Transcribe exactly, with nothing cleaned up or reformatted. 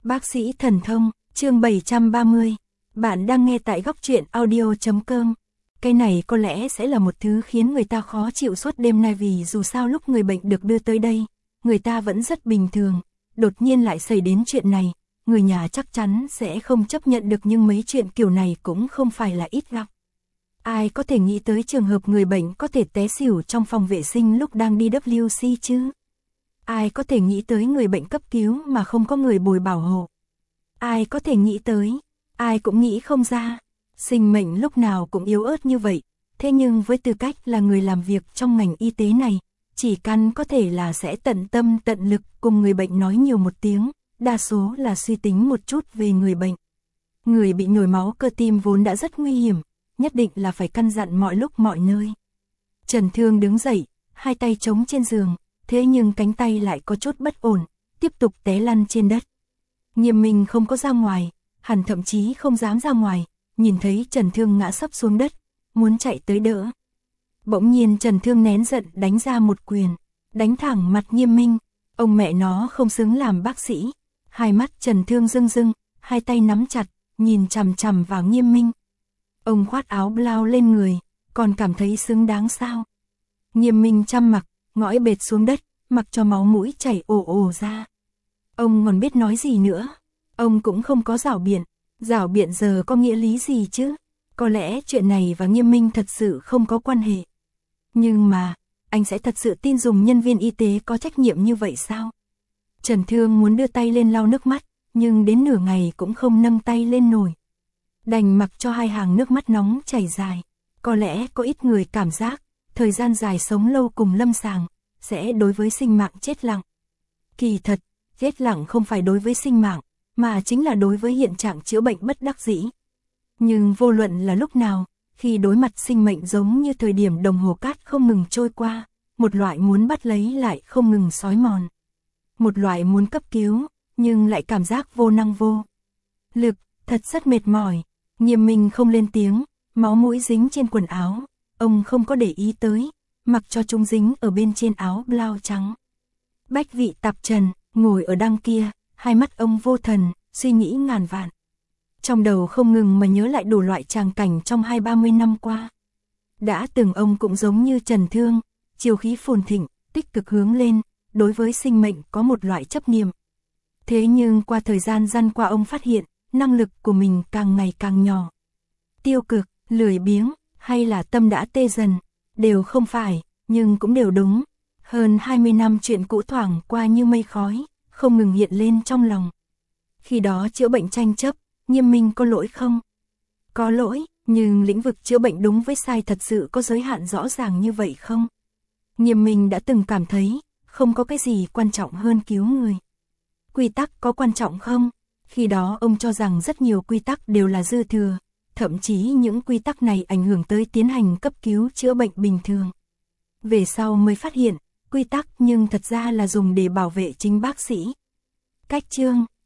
Bác sĩ thần thông, chương bảy trăm ba mươi. Bạn đang nghe tại góc truyện audio chấm com. Cái này có lẽ sẽ là một thứ khiến người ta khó chịu suốt đêm nay, vì dù sao lúc người bệnh được đưa tới đây, người ta vẫn rất bình thường, đột nhiên lại xảy đến chuyện này, người nhà chắc chắn sẽ không chấp nhận được, nhưng mấy chuyện kiểu này cũng không phải là ít gặp. Ai có thể nghĩ tới trường hợp người bệnh có thể té xỉu trong phòng vệ sinh lúc đang đi W C chứ? Ai có thể nghĩ tới người bệnh cấp cứu mà không có người bồi bảo hộ? Ai có thể nghĩ tới? Ai cũng nghĩ không ra. Sinh mệnh lúc nào cũng yếu ớt như vậy, thế nhưng với tư cách là người làm việc trong ngành y tế này, chỉ cần có thể là sẽ tận tâm tận lực cùng người bệnh nói nhiều một tiếng, đa số là suy tính một chút về người bệnh. Người bị nhồi máu cơ tim vốn đã rất nguy hiểm, nhất định là phải căn dặn mọi lúc mọi nơi. Trần Thương đứng dậy, hai tay chống trên giường, thế nhưng cánh tay lại có chút bất ổn, tiếp tục té lăn trên đất. Nghiêm Minh không có ra ngoài, hẳn thậm chí không dám ra ngoài, nhìn thấy Trần Thương ngã sấp xuống đất, muốn chạy tới đỡ. Bỗng nhiên Trần Thương nén giận đánh ra một quyền, đánh thẳng mặt Nghiêm Minh, ông mẹ nó không xứng làm bác sĩ. Hai mắt Trần Thương rưng rưng, hai tay nắm chặt, nhìn chằm chằm vào Nghiêm Minh. Ông khoát áo blau lên người, còn cảm thấy xứng đáng sao? Nghiêm Minh chăm mặc, ngõi bệt xuống đất, mặc cho máu mũi chảy ồ ồ ra. Ông còn biết nói gì nữa? Ông cũng không có giảo biện, giảo biện giờ có nghĩa lý gì chứ? Có lẽ chuyện này và Nghiêm Minh thật sự không có quan hệ. Nhưng mà, anh sẽ thật sự tin dùng nhân viên y tế có trách nhiệm như vậy sao? Trần Thương muốn đưa tay lên lau nước mắt, nhưng đến nửa ngày cũng không nâng tay lên nổi. Đành mặc cho hai hàng nước mắt nóng chảy dài. Có lẽ có ít người cảm giác, thời gian dài sống lâu cùng lâm sàng, sẽ đối với sinh mạng chết lặng. Kỳ thật, chết lặng không phải đối với sinh mạng, mà chính là đối với hiện trạng chữa bệnh bất đắc dĩ. Nhưng vô luận là lúc nào, khi đối mặt sinh mệnh giống như thời điểm đồng hồ cát không ngừng trôi qua, một loại muốn bắt lấy lại không ngừng xói mòn. Một loại muốn cấp cứu, nhưng lại cảm giác vô năng vô lực, thật rất mệt mỏi. Nghiêm Minh không lên tiếng, máu mũi dính trên quần áo, ông không có để ý tới, mặc cho chúng dính ở bên trên áo blau trắng. Bách Vị Tạp Trần, ngồi ở đằng kia, hai mắt ông vô thần, suy nghĩ ngàn vạn. Trong đầu không ngừng mà nhớ lại đủ loại tràng cảnh trong hai ba mươi năm qua. Đã từng ông cũng giống như Trần Thương, chiều khí phồn thịnh, tích cực hướng lên, đối với sinh mệnh có một loại chấp niệm. Thế nhưng qua thời gian gian qua ông phát hiện, năng lực của mình càng ngày càng nhỏ. Tiêu cực, lười biếng, hay là tâm đã tê dần, đều không phải, nhưng cũng đều đúng. Hơn hai mươi năm chuyện cũ thoảng qua như mây khói, không ngừng hiện lên trong lòng. Khi đó chữa bệnh tranh chấp, Nghiêm Minh có lỗi không? Có lỗi, nhưng lĩnh vực chữa bệnh đúng với sai thật sự có giới hạn rõ ràng như vậy không? Nghiêm Minh đã từng cảm thấy, không có cái gì quan trọng hơn cứu người. Quy tắc có quan trọng không? Khi đó ông cho rằng rất nhiều quy tắc đều là dư thừa, thậm chí những quy tắc này ảnh hưởng tới tiến hành cấp cứu chữa bệnh bình thường. Về sau mới phát hiện, quy tắc nhưng thật ra là dùng để bảo vệ chính bác sĩ. Cách chương,